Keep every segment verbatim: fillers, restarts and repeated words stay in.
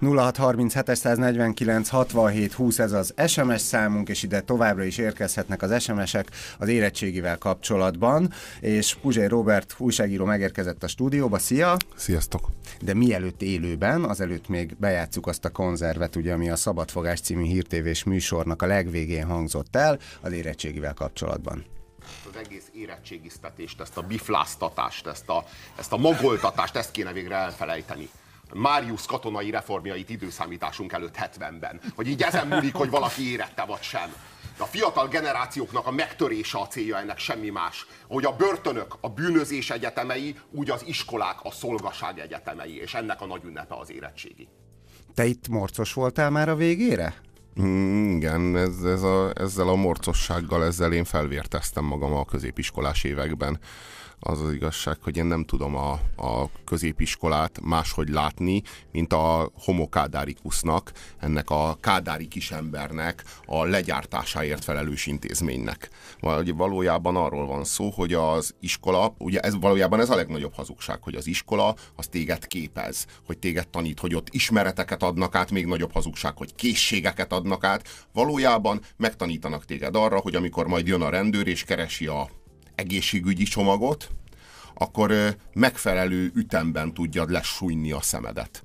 nulla hat harminchét száznegyvenkilenc hatvanhét húsz ez az es em es számunk, és ide továbbra is érkezhetnek az es em esek az érettségivel kapcsolatban, és Puzsér Róbert újságíró megérkezett a stúdióba. Szia! Sziasztok! De mielőtt élőben, azelőtt még bejátsszuk azt a konzervet, ugye, ami a Szabadfogás című hírtévés műsornak a legvégén hangzott el az érettségivel kapcsolatban. Az egész érettségiztetést, ezt a bifláztatást, ezt a, ezt a mogoltatást, ezt kéne végre elfelejteni. Máriusz katonai reformjait időszámításunk előtt hetvenben. Hogy így ezen múlik, hogy valaki érette vagy sem. De a fiatal generációknak a megtörése a célja, ennek semmi más. Hogy a börtönök, a bűnözés egyetemei, úgy az iskolák, a szolgaság egyetemei, és ennek a nagy ünnepe az érettségi. Te itt morcos voltál már a végére? Mm, igen, ez, ez a, ezzel a morcossággal, ezzel én felvérteztem magam a középiskolás években. Az az igazság, hogy én nem tudom a, a középiskolát máshogy látni, mint a homo kádárikusznak, ennek a kádári kisembernek a legyártásáért felelős intézménynek. Valójában arról van szó, hogy az iskola, ugye ez valójában ez a legnagyobb hazugság, hogy az iskola az téged képez, hogy téged tanít, hogy ott ismereteket adnak át, még nagyobb hazugság, hogy készségeket adnak át. Valójában megtanítanak téged arra, hogy amikor majd jön a rendőr és keresi a egészségügyi csomagot, akkor ö, megfelelő ütemben tudjad lesújni a szemedet.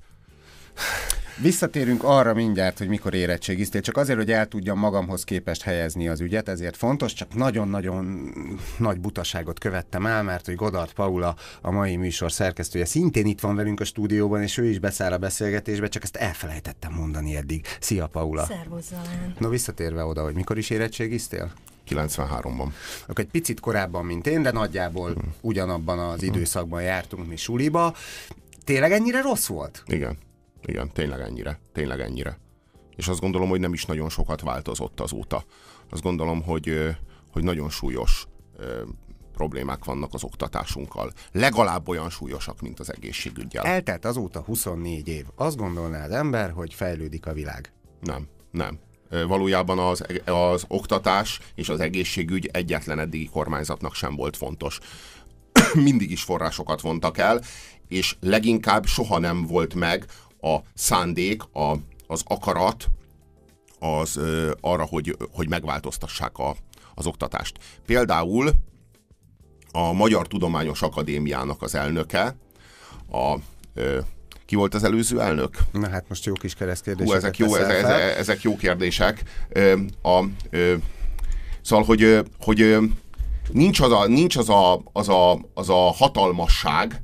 Visszatérünk arra mindjárt, hogy mikor érettségiztél, csak azért, hogy el tudjam magamhoz képest helyezni az ügyet, ezért fontos, csak nagyon-nagyon nagy butaságot követtem el, mert hogy Godard Paula, a mai műsor szerkesztője, szintén itt van velünk a stúdióban, és ő is beszáll a beszélgetésbe, csak ezt elfelejtettem mondani eddig. Szia, Paula! Szervusz, Zalán! No, visszatérve oda, hogy mikor is érettségiztél? kilencvenháromban. Akkor egy picit korábban, mint én, de nagyjából hmm. ugyanabban az időszakban jártunk mi suliba. Tényleg ennyire rossz volt? Igen. Igen, tényleg ennyire. Tényleg ennyire. És azt gondolom, hogy nem is nagyon sokat változott azóta. Azt gondolom, hogy, hogy nagyon súlyos problémák vannak az oktatásunkkal. Legalább olyan súlyosak, mint az egészségüggyel. Eltelt azóta huszonnégy év. Azt gondolná az ember, hogy fejlődik a világ. Nem, nem. Valójában az, az oktatás és az egészségügy egyetlen eddigi kormányzatnak sem volt fontos. Mindig is forrásokat vontak el, és leginkább soha nem volt meg a szándék, a, az akarat az ö, arra, hogy, hogy megváltoztassák a, az oktatást. Például a Magyar Tudományos Akadémiának az elnöke, a ö, ki volt az előző elnök? Na hát most jó kis keresztkérdések. Hú, ezek, jó, ezek, ezek, ezek jó kérdések. Ö, a, ö, szóval, hogy, hogy nincs, az a, nincs az, a, az, a, az a hatalmasság,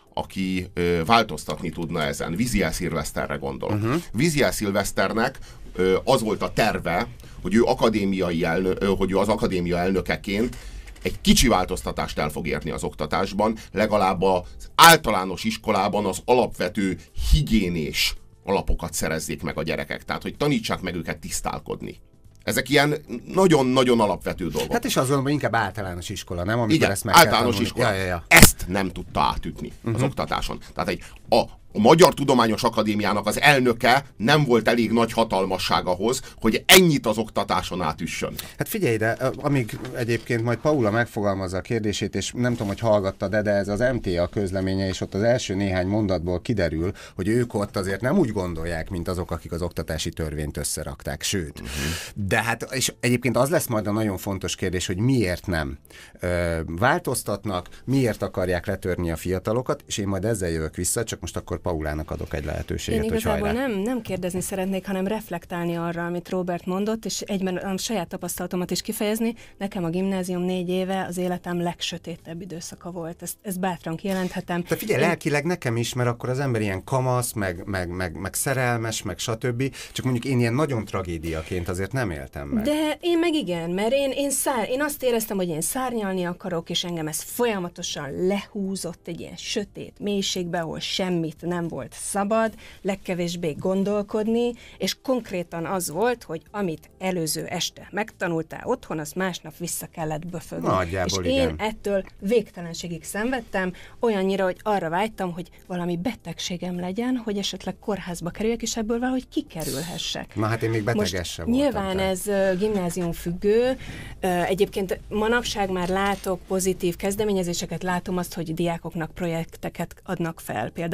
aki ö, változtatni tudna ezen. Viziel Szilveszterre gondolok. Uh-huh. Viziel Szilveszternek ö, az volt a terve, hogy ő, akadémiai elnö, ö, hogy ő az akadémia elnökeként egy kicsi változtatást el fog érni az oktatásban, legalább az általános iskolában az alapvető higiénés alapokat szerezzék meg a gyerekek. Tehát, hogy tanítsák meg őket tisztálkodni. Ezek ilyen nagyon-nagyon alapvető dolgok. Hát és azt gondolom, hogy inkább általános iskola, nem? Amikor igen, ezt meg általános iskola. Ja, ja, ja. Ezt nem tudta átütni uh-huh. az oktatáson. Tehát egy, a, a Magyar Tudományos Akadémiának az elnöke nem volt elég nagy hatalmasság ahhoz, hogy ennyit az oktatáson átüssön. Hát figyelj ide, amíg egyébként majd Paula megfogalmazza a kérdését, és nem tudom, hogy hallgattad, de ez az em té á közleménye, és ott az első néhány mondatból kiderül, hogy ők ott azért nem úgy gondolják, mint azok, akik az oktatási törvényt összerakták, sőt. Uh-huh. De hát, és egyébként az lesz majd a nagyon fontos kérdés, hogy miért nem ö, változtatnak, miért akarják letörni a fiatalokat, és én majd ezzel jövök vissza, csak most akkor Paulának adok egy lehetőséget, én hogy igazából hajrá. nem, nem kérdezni szeretnék, hanem reflektálni arra, amit Robert mondott, és egyben a saját tapasztalatomat is kifejezni. Nekem a gimnázium négy éve az életem legsötétebb időszaka volt. Ezt, ezt bátran kijelenthetem. Te figyelj, én... lelkileg nekem is, mert akkor az ember ilyen kamasz, meg, meg, meg, meg szerelmes, meg stb. Csak mondjuk én ilyen nagyon tragédiaként azért nem éltem meg. De én meg igen, mert én, én, szár, én azt éreztem, hogy én szárnyalni akarok, és engem ez folyamatosan lehúzott egy ilyen sötét mélységbe, ahol semmit nem volt szabad, legkevésbé gondolkodni, és konkrétan az volt, hogy amit előző este megtanultál otthon, azt másnap vissza kellett böfögni. Nagyjából és igen. én ettől végtelenségig szenvedtem, olyannyira, hogy arra vágytam, hogy valami betegségem legyen, hogy esetleg kórházba kerüljek, és ebből valahogy kikerülhessek. Na hát én még beteges sem voltam. Nyilván te. Ez uh, gimnázium függő. Uh, egyébként manapság már látok pozitív kezdeményezéseket, látom azt, hogy diákoknak projekteket adnak fel, például vagy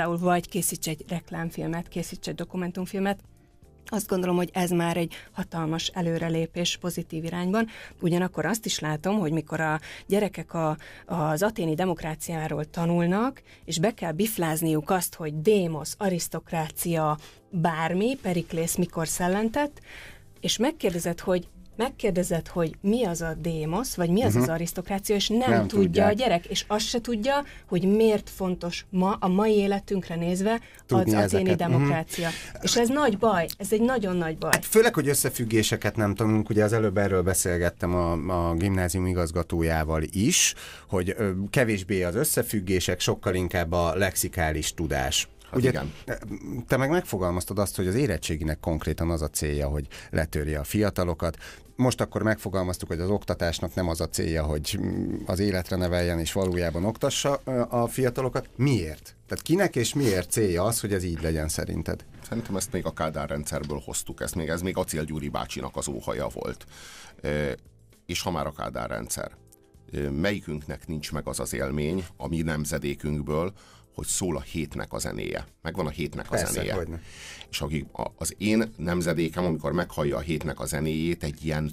készíts egy reklámfilmet, készíts egy dokumentumfilmet. Azt gondolom, hogy ez már egy hatalmas előrelépés pozitív irányban. Ugyanakkor azt is látom, hogy mikor a gyerekek a, az athéni demokráciáról tanulnak, és be kell biflázniuk azt, hogy démosz, arisztokrácia, bármi, Periklész mikor szellentett, és megkérdezed, hogy megkérdezed, hogy mi az a démosz, vagy mi az uh-huh. az arisztokrácia, és nem, nem tudja tudják. A gyerek, és azt se tudja, hogy miért fontos ma, a mai életünkre nézve tudni az athéni demokrácia. Uh-huh. És ez nagy baj, ez egy nagyon nagy baj. Hát főleg, hogy összefüggéseket nem tanulunk, ugye az előbb erről beszélgettem a, a gimnázium igazgatójával is, hogy ö, kevésbé az összefüggések, sokkal inkább a lexikális tudás. Hát ugye, igen. Te meg megfogalmaztad azt, hogy az érettséginek konkrétan az a célja, hogy letörje a fiatalokat. Most akkor megfogalmaztuk, hogy az oktatásnak nem az a célja, hogy az életre neveljen és valójában oktassa a fiatalokat. Miért? Tehát kinek és miért célja az, hogy ez így legyen szerinted? Szerintem ezt még a Kádár rendszerből hoztuk, ezt még, ez még Acél Gyuri bácsinak az óhaja volt. E, és ha már a Kádár rendszer, melyikünknek nincs meg az az élmény a mi nemzedékünkből, hogy szól a hétnek a zenéje. Megvan a hétnek a Persze, zenéje. Hogyne. És akik, az én nemzedékem, amikor meghallja a hétnek a zenéjét, egy ilyen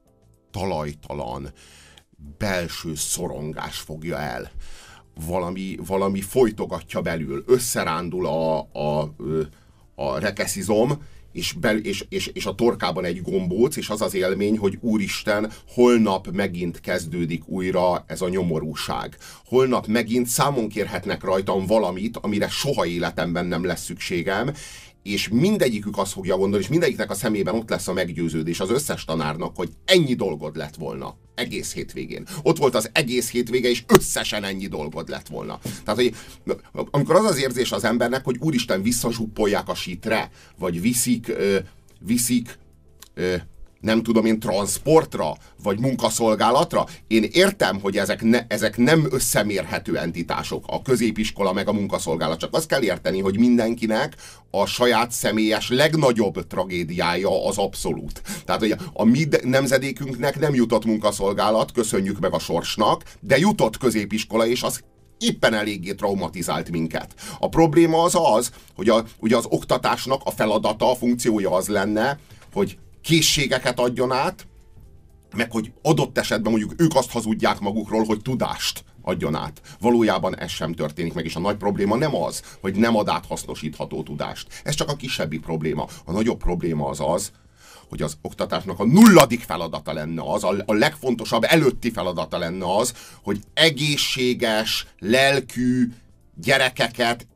talajtalan, belső szorongás fogja el. Valami, valami folytogatja belül. Összerándul a, a, a rekeszizom, És, bel, és, és, és a torkában egy gombóc, és az az élmény, hogy úristen, holnap megint kezdődik újra ez a nyomorúság. Holnap megint számon kérhetnek rajtam valamit, amire soha életemben nem lesz szükségem, és mindegyikük azt fogja gondolni, és mindegyiknek a szemében ott lesz a meggyőződés az összes tanárnak, hogy ennyi dolgod lett volna egész hétvégén. Ott volt az egész hétvége, és összesen ennyi dolgod lett volna. Tehát, hogy amikor az az érzés az embernek, hogy úristen, visszazsuppolják a sítre, vagy viszik, ö, viszik ö, nem tudom én, transportra, vagy munkaszolgálatra. Én értem, hogy ezek, ne, ezek nem összemérhető entitások, a középiskola meg a munkaszolgálat. Csak azt kell érteni, hogy mindenkinek a saját személyes legnagyobb tragédiája az abszolút. Tehát, hogy a mi nemzedékünknek nem jutott munkaszolgálat, köszönjük meg a sorsnak, de jutott középiskola, és az éppen eléggé traumatizált minket. A probléma az az, hogy a, ugye az oktatásnak a feladata, a funkciója az lenne, hogy készségeket adjon át, meg hogy adott esetben mondjuk ők azt hazudják magukról, hogy tudást adjon át. Valójában ez sem történik meg, és a nagy probléma nem az, hogy nem ad át hasznosítható tudást. Ez csak a kisebbi probléma. A nagyobb probléma az az, hogy az oktatásnak a nulladik feladata lenne az, a, a legfontosabb előtti feladata lenne az, hogy egészséges, lelkű gyerekeket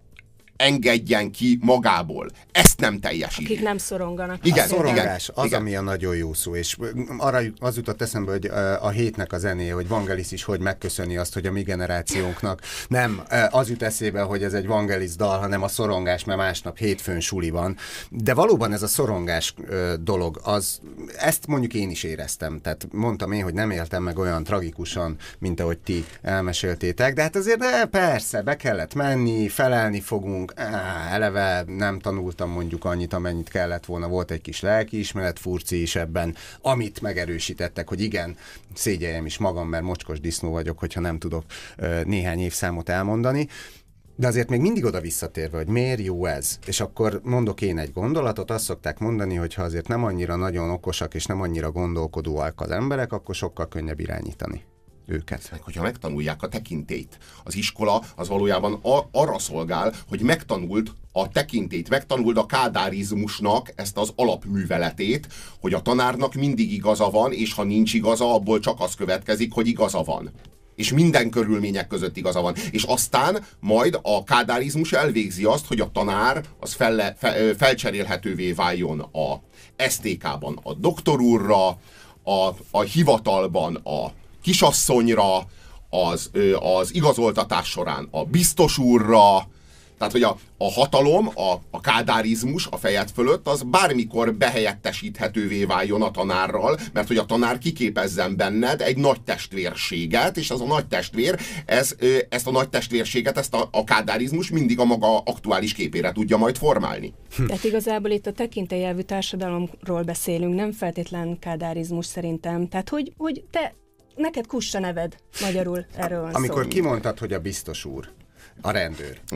engedjen ki magából. Ezt nem teljesíti. Akik nem szoronganak. Igen, a szorongás igen, az, igen. ami a nagyon jó szó, és arra az jutott eszembe, hogy a hétnek a zenéje, hogy Vangelis is hogy megköszöni azt, hogy a mi generációnknak nem az jut eszébe, hogy ez egy Vangelis dal, hanem a szorongás, mert másnap hétfőn suli van. De valóban ez a szorongás dolog, az, ezt mondjuk én is éreztem. Tehát mondtam én, hogy nem éltem meg olyan tragikusan, mint ahogy ti elmeséltétek, de hát azért de persze, be kellett menni, felelni fogunk, Á, eleve nem tanultam mondjuk annyit, amennyit kellett volna, volt egy kis lelkiismeret furci is ebben, amit megerősítettek, hogy igen, szégyeljem is magam, mert mocskos disznó vagyok, hogyha nem tudok ö, néhány évszámot elmondani, de azért még mindig oda visszatérve, hogy miért jó ez, és akkor mondok én egy gondolatot, azt szokták mondani, hogy ha azért nem annyira nagyon okosak és nem annyira gondolkodóak az emberek, akkor sokkal könnyebb irányítani őket. Meg hogyha megtanulják a tekintélyt. Az iskola az valójában a, arra szolgál, hogy megtanult a tekintélyt, megtanuld a kádárizmusnak ezt az alapműveletét, hogy a tanárnak mindig igaza van, és ha nincs igaza, abból csak az következik, hogy igaza van. És minden körülmények között igaza van. És aztán majd a kádárizmus elvégzi azt, hogy a tanár az fel, fel, felcserélhetővé váljon a es té ká-ban a doktorúrra, a, a hivatalban a kisasszonyra, az, az igazoltatás során a biztos úrra, tehát hogy a, a hatalom, a, a kádárizmus a fejed fölött, az bármikor behelyettesíthetővé váljon a tanárral, mert hogy a tanár kiképezzen benned egy nagy testvérséget, és az a nagy testvér, ez, ezt a nagy testvérséget, ezt a, a kádárizmus mindig a maga aktuális képére tudja majd formálni. Tehát igazából itt a tekintélyelvű társadalomról beszélünk, nem feltétlen kádárizmus szerintem. Tehát hogy, hogy te neked kussa neved, magyarul erről van Amikor szó. kimondtad, hogy a biztos úr, a rendőr. Igen.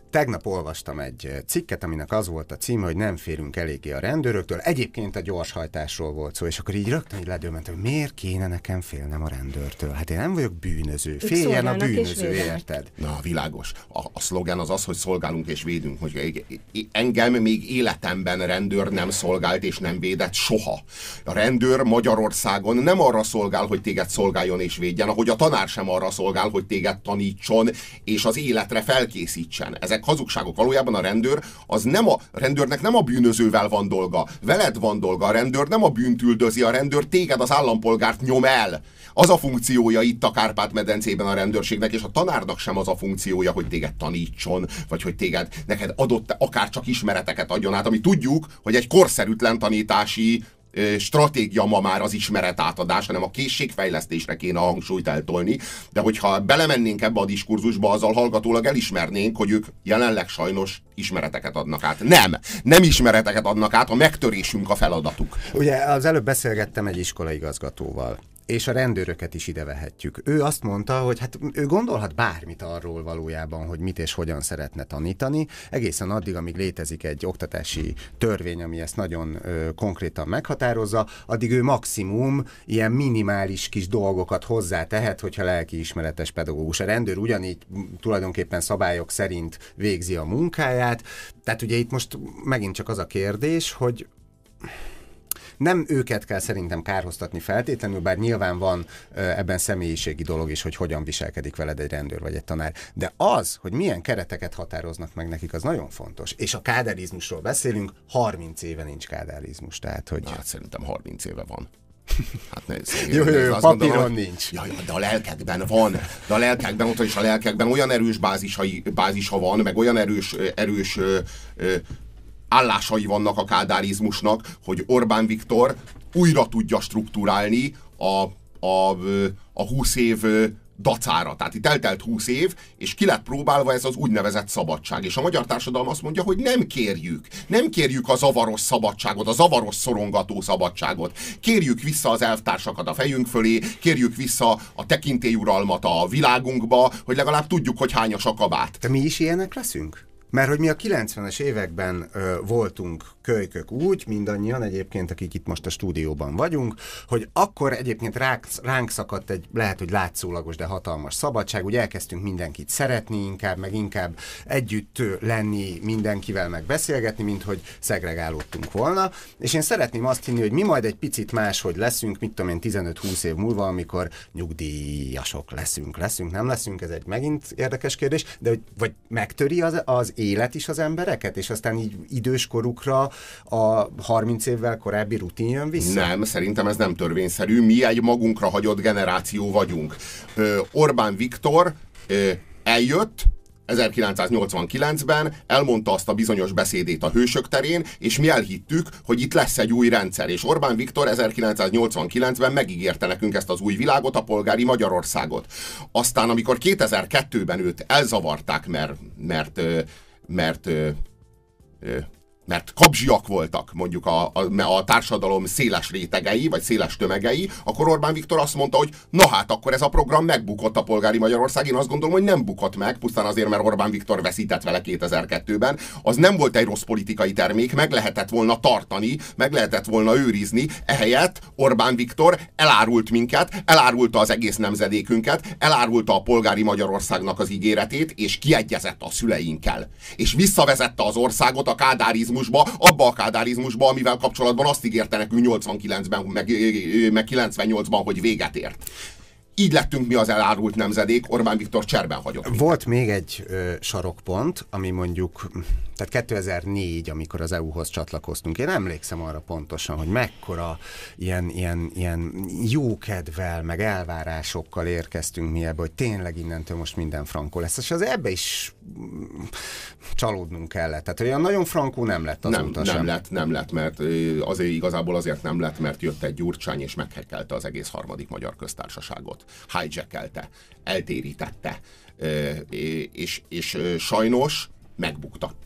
Tegnap olvastam egy cikket, aminek az volt a címe, hogy nem férünk eléggé a rendőröktől. Egyébként a gyorshajtásról volt szó, és akkor így rögtön így ledőlmentem, hogy miért kéne nekem félnem a rendőrtől? Hát én nem vagyok bűnöző. Féljen a bűnöző, érted? Na, világos. A, a szlogán az az, hogy szolgálunk és védünk. Hogy engem még életemben rendőr nem szolgált és nem védett soha. A rendőr Magyarországon nem arra szolgál, hogy téged szolgáljon és védjen, ahogy a tanár sem arra szolgál, hogy téged tanítson és az életre felkészítsen. Ezek hazugságok. Valójában a rendőr, az nem a, a rendőrnek nem a bűnözővel van dolga. Veled van dolga. A rendőr nem a bűnt üldözi, a rendőr téged, az állampolgárt nyom el. Az a funkciója itt a Kárpát-medencében a rendőrségnek, és a tanárnak sem az a funkciója, hogy téged tanítson, vagy hogy téged neked adott akár csak ismereteket adjon át, ami tudjuk, hogy egy korszerűtlen tanítási stratégia ma már az ismeret átadás, hanem a készségfejlesztésre kéne a hangsúlyt eltolni, de hogyha belemennénk ebbe a diskurzusba, azzal hallgatólag elismernénk, hogy ők jelenleg sajnos ismereteket adnak át. Nem! Nem ismereteket adnak át, a megtörésünk a feladatuk. Ugye az előbb beszélgettem egy iskolaigazgatóval, és a rendőröket is ide vehetjük. Ő azt mondta, hogy hát ő gondolhat bármit arról valójában, hogy mit és hogyan szeretne tanítani, egészen addig, amíg létezik egy oktatási törvény, ami ezt nagyon ö, konkrétan meghatározza, addig ő maximum ilyen minimális kis dolgokat hozzátehet, hogyha lelkiismeretes pedagógus. A rendőr ugyanígy tulajdonképpen szabályok szerint végzi a munkáját, tehát ugye itt most megint csak az a kérdés, hogy nem őket kell szerintem kárhoztatni feltétlenül, bár nyilván van ebben személyiségi dolog is, hogy hogyan viselkedik veled egy rendőr vagy egy tanár. De az, hogy milyen kereteket határoznak meg nekik, az nagyon fontos. És a kádárizmusról beszélünk, harminc éve nincs kádárizmus. Tehát, hogy... Hát szerintem harminc éve van. Hát ne, jó, jó, jó, papíron gondolom, nincs. Jaj, de a lelkekben van. De a lelkekben, ott is a lelkekben olyan erős bázisai, bázisa van, meg olyan erős, erős ö, ö, állásai vannak a kádárizmusnak, hogy Orbán Viktor újra tudja strukturálni a, a, a húsz év dacára. Tehát itt eltelt húsz év, és ki lett próbálva ez az úgynevezett szabadság. És a magyar társadalom azt mondja, hogy nem kérjük. Nem kérjük a zavaros szabadságot, a zavaros szorongató szabadságot. Kérjük vissza az elvtársakat a fejünk fölé, kérjük vissza a tekintélyuralmat a világunkba, hogy legalább tudjuk, hogy hányas a kabát. De mi is ilyenek leszünk? Mert hogy mi a kilencvenes években ö, voltunk kölykök úgy, mindannyian egyébként, akik itt most a stúdióban vagyunk, hogy akkor egyébként ránk, ránk szakadt egy, lehet, hogy látszólagos, de hatalmas szabadság, úgy elkezdtünk mindenkit szeretni inkább, meg inkább együtt lenni mindenkivel, meg beszélgetni, mint hogy szegregálódtunk volna, és én szeretném azt hinni, hogy mi majd egy picit máshogy leszünk, mit tudom én, tizenöt-húsz év múlva, amikor nyugdíjasok leszünk, leszünk, nem leszünk, ez egy megint érdekes kérdés, de hogy, vagy megtöri az, az élet is az embereket, és aztán így időskorukra a harminc évvel korábbi rutin jön vissza? Nem, szerintem ez nem törvényszerű. Mi egy magunkra hagyott generáció vagyunk. Ö, Orbán Viktor ö, eljött ezerkilencszáznyolcvankilencben, elmondta azt a bizonyos beszédét a Hősök terén, és mi elhittük, hogy itt lesz egy új rendszer. És Orbán Viktor ezerkilencszáznyolcvankilencben megígérte nekünk ezt az új világot, a polgári Magyarországot. Aztán, amikor kétezer-kettőben őt elzavarták, mert, mert, mert, mert, mert kapzsiak voltak mondjuk a, a, a társadalom széles rétegei, vagy széles tömegei, akkor Orbán Viktor azt mondta, hogy na hát, akkor ez a program megbukott a polgári Magyarország. Én azt gondolom, hogy nem bukott meg, pusztán azért, mert Orbán Viktor veszített vele kétezer-kettőben. Az nem volt egy rossz politikai termék, meg lehetett volna tartani, meg lehetett volna őrizni. Ehelyett Orbán Viktor elárult minket, elárulta az egész nemzedékünket, elárulta a polgári Magyarországnak az ígéretét, és kiegyezett a szüleinkkel. És visszavezette az országot a kádárizmusba, abba a kádárizmusba, amivel kapcsolatban azt ígérte nekünk nyolcvankilencben, meg, meg kilencvennyolcban, hogy véget ért. Így lettünk mi az elárult nemzedék, Orbán Viktor cserben hagyott minket. Volt még egy ö, sarokpont, ami mondjuk, tehát kétezer-négy, amikor az é u-hoz csatlakoztunk, én emlékszem arra pontosan, hogy mekkora ilyen, ilyen, ilyen jókedvel, meg elvárásokkal érkeztünk mi ebbe, hogy tényleg innentől most minden frankó lesz, és az ebbe is csalódnunk kellett. Tehát olyan nagyon frankó nem lett azóta nem, sem. Nem lett, nem lett, mert azért igazából azért nem lett, mert jött egy Gyurcsány, és meghekkelte az egész harmadik magyar köztársaságot. Hijackelte, eltérítette, és, és sajnos megbuktatta.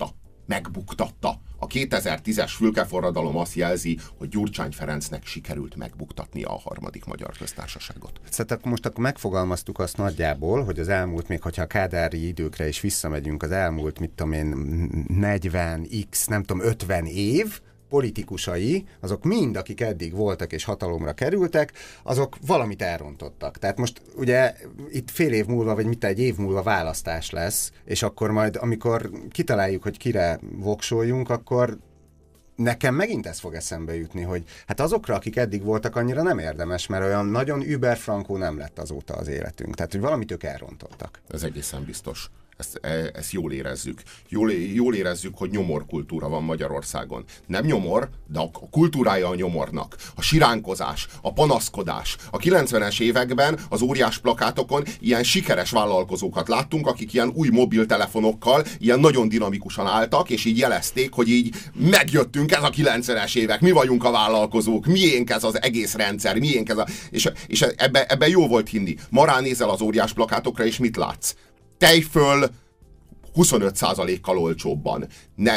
megbuktatta. A kétezer-tízes fülkeforradalom azt jelzi, hogy Gyurcsány Ferencnek sikerült megbuktatnia a harmadik magyar köztársaságot. Szóval most akkor megfogalmaztuk azt nagyjából, hogy az elmúlt, még hogyha a kádári időkre is visszamegyünk, az elmúlt, mit tudom én, negyven x, nem tudom, ötven év, politikusai, azok mind, akik eddig voltak és hatalomra kerültek, azok valamit elrontottak. Tehát most ugye itt fél év múlva, vagy mit egy év múlva választás lesz, és akkor majd, amikor kitaláljuk, hogy kire voksoljunk, akkor nekem megint ez fog eszembe jutni, hogy hát azokra, akik eddig voltak, annyira nem érdemes, mert olyan nagyon überfrankó nem lett azóta az életünk. Tehát, hogy valamit ők elrontottak. Ez egészen biztos. Ezt, ezt jól érezzük. Jól, jól érezzük, hogy nyomorkultúra van Magyarországon. Nem nyomor, de a kultúrája a nyomornak. A siránkozás, a panaszkodás. A kilencvenes években az óriás plakátokon ilyen sikeres vállalkozókat láttunk, akik ilyen új mobiltelefonokkal ilyen nagyon dinamikusan álltak, és így jelezték, hogy így megjöttünk, ez a kilencvenes évek, mi vagyunk a vállalkozók, miénk ez az egész rendszer, miénk ez a... És, és ebbe, ebbe jó volt hinni. Ma ránézel az óriás plakátokra, és mit látsz? Tejföl huszonöt százalékkal olcsóbban. Ne,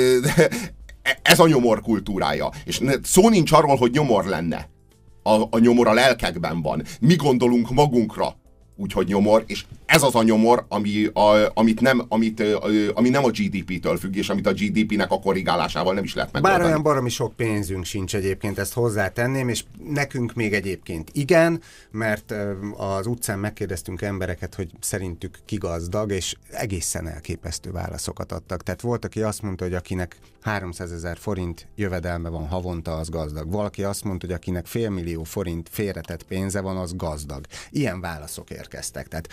ez a nyomor kultúrája. És szó nincs arról, hogy nyomor lenne. A, a nyomor a lelkekben van. Mi gondolunk magunkra, úgyhogy nyomor, és ez az a nyomor, ami, a, amit nem, amit, a, ami nem a gé dé pé-től függ, és amit a gé dé pének a korrigálásával nem is lehet megoldani. Bár olyan baromi sok pénzünk sincs egyébként, ezt hozzátenném, és nekünk még egyébként igen, mert az utcán megkérdeztünk embereket, hogy szerintük ki gazdag, és egészen elképesztő válaszokat adtak. Tehát volt, aki azt mondta, hogy akinek háromszázezer forint jövedelme van havonta, az gazdag. Valaki azt mondta, hogy akinek félmillió forint félretett pénze van, az gazdag. Ilyen válaszok érkeztek. Tehát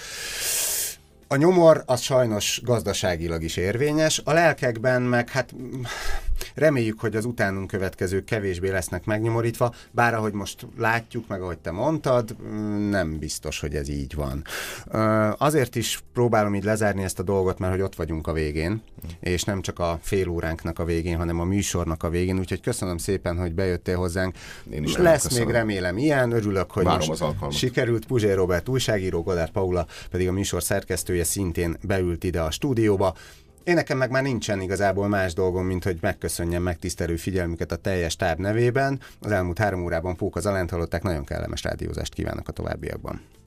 a nyomor az sajnos gazdaságilag is érvényes, a lelkekben meg hát reméljük, hogy az utánunk következők kevésbé lesznek megnyomorítva, bár ahogy most látjuk, meg ahogy te mondtad, nem biztos, hogy ez így van. Azért is próbálom így lezárni ezt a dolgot, mert hogy ott vagyunk a végén, és nem csak a fél óránknak a végén, hanem a műsornak a végén, úgyhogy köszönöm szépen, hogy bejöttél hozzánk. Én is Lesz köszönöm. még remélem ilyen, örülök, hogy Várom most sikerült. Puzsér Róbert újságíró, Godár Paula pedig a műsor szerkesztője szintén beült ide a stúdióba. Én nekem meg már nincsen igazából más dolgom, mint hogy megköszönjem megtisztelő figyelmüket a teljes táb nevében. Az elmúlt három órában Póka Zalánt hallották, nagyon kellemes rádiózást kívánok a továbbiakban.